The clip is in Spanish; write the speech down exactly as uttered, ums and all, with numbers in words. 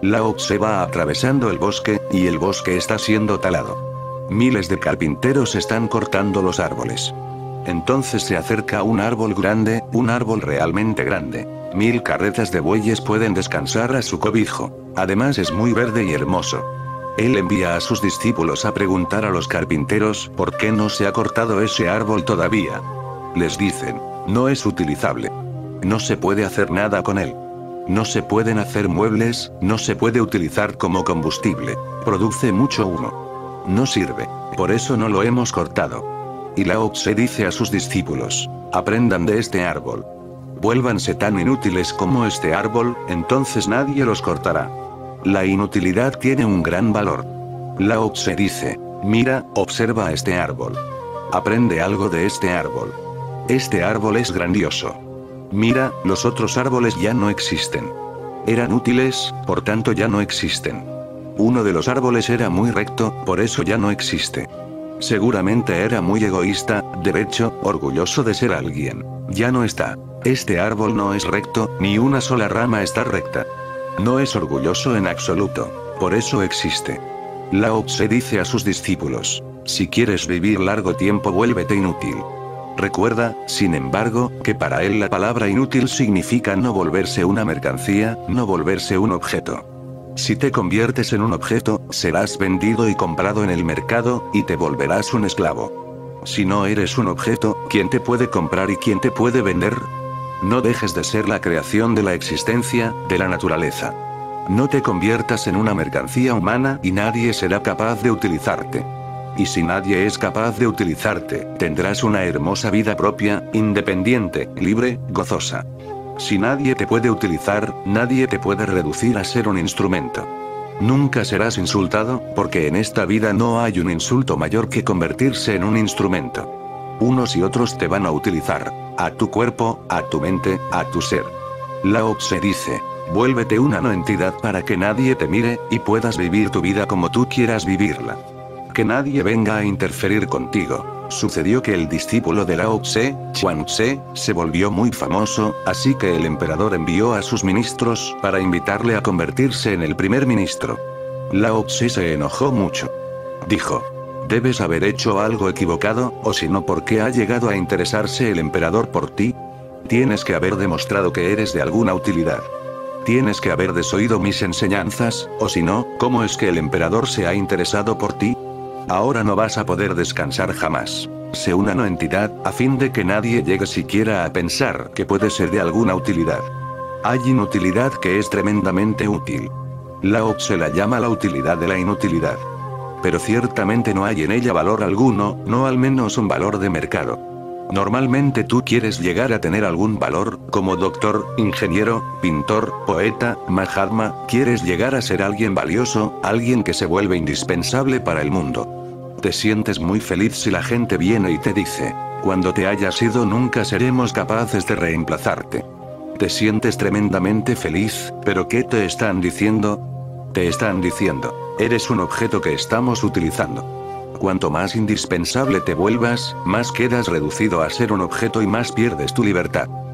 Lao Tse va atravesando el bosque, y el bosque está siendo talado. Miles de carpinteros están cortando los árboles. Entonces se acerca un árbol grande, un árbol realmente grande. Mil carretas de bueyes pueden descansar a su cobijo. Además es muy verde y hermoso. Él envía a sus discípulos a preguntar a los carpinteros por qué no se ha cortado ese árbol todavía. Les dicen, no es utilizable. No se puede hacer nada con él. No se pueden hacer muebles, no se puede utilizar como combustible. Produce mucho humo. No sirve. Por eso no lo hemos cortado. Y Lao Tse dice a sus discípulos, aprendan de este árbol. Vuélvanse tan inútiles como este árbol, entonces nadie los cortará. La inutilidad tiene un gran valor. Lao Tse dice, mira, observa este árbol. Aprende algo de este árbol. Este árbol es grandioso. Mira, los otros árboles ya no existen. Eran útiles, por tanto ya no existen. Uno de los árboles era muy recto, por eso ya no existe. Seguramente era muy egoísta, derecho, orgulloso de ser alguien. Ya no está. Este árbol no es recto, ni una sola rama está recta. No es orgulloso en absoluto. Por eso existe. Lao Tse dice a sus discípulos, si quieres vivir largo tiempo vuélvete inútil. Recuerda, sin embargo, que para él la palabra inútil significa no volverse una mercancía, no volverse un objeto. Si te conviertes en un objeto, serás vendido y comprado en el mercado, y te volverás un esclavo. Si no eres un objeto, ¿quién te puede comprar y quién te puede vender? No dejes de ser la creación de la existencia, de la naturaleza. No te conviertas en una mercancía humana y nadie será capaz de utilizarte. Y si nadie es capaz de utilizarte, tendrás una hermosa vida propia, independiente, libre, gozosa. Si nadie te puede utilizar, nadie te puede reducir a ser un instrumento. Nunca serás insultado, porque en esta vida no hay un insulto mayor que convertirse en un instrumento. Unos y otros te van a utilizar. A tu cuerpo, a tu mente, a tu ser. Lao Tse dice, vuélvete una no entidad para que nadie te mire, y puedas vivir tu vida como tú quieras vivirla. Que nadie venga a interferir contigo. Sucedió que el discípulo de Lao Tse, Chuang Tse, se volvió muy famoso, así que el emperador envió a sus ministros para invitarle a convertirse en el primer ministro. Lao Tse se enojó mucho. Dijo, debes haber hecho algo equivocado, o si no, ¿por qué ha llegado a interesarse el emperador por ti? Tienes que haber demostrado que eres de alguna utilidad. Tienes que haber desoído mis enseñanzas, o si no, ¿cómo es que el emperador se ha interesado por ti? Ahora no vas a poder descansar jamás. Sé una no entidad, a fin de que nadie llegue siquiera a pensar que puede ser de alguna utilidad. Hay inutilidad que es tremendamente útil. Lao Tse la llama la utilidad de la inutilidad. Pero ciertamente no hay en ella valor alguno, no al menos un valor de mercado. Normalmente tú quieres llegar a tener algún valor, como doctor, ingeniero, pintor, poeta, Mahatma, quieres llegar a ser alguien valioso, alguien que se vuelve indispensable para el mundo. Te sientes muy feliz si la gente viene y te dice, cuando te hayas ido nunca seremos capaces de reemplazarte. Te sientes tremendamente feliz, pero ¿qué te están diciendo? Te están diciendo, eres un objeto que estamos utilizando. Cuanto más indispensable te vuelvas, más quedas reducido a ser un objeto y más pierdes tu libertad.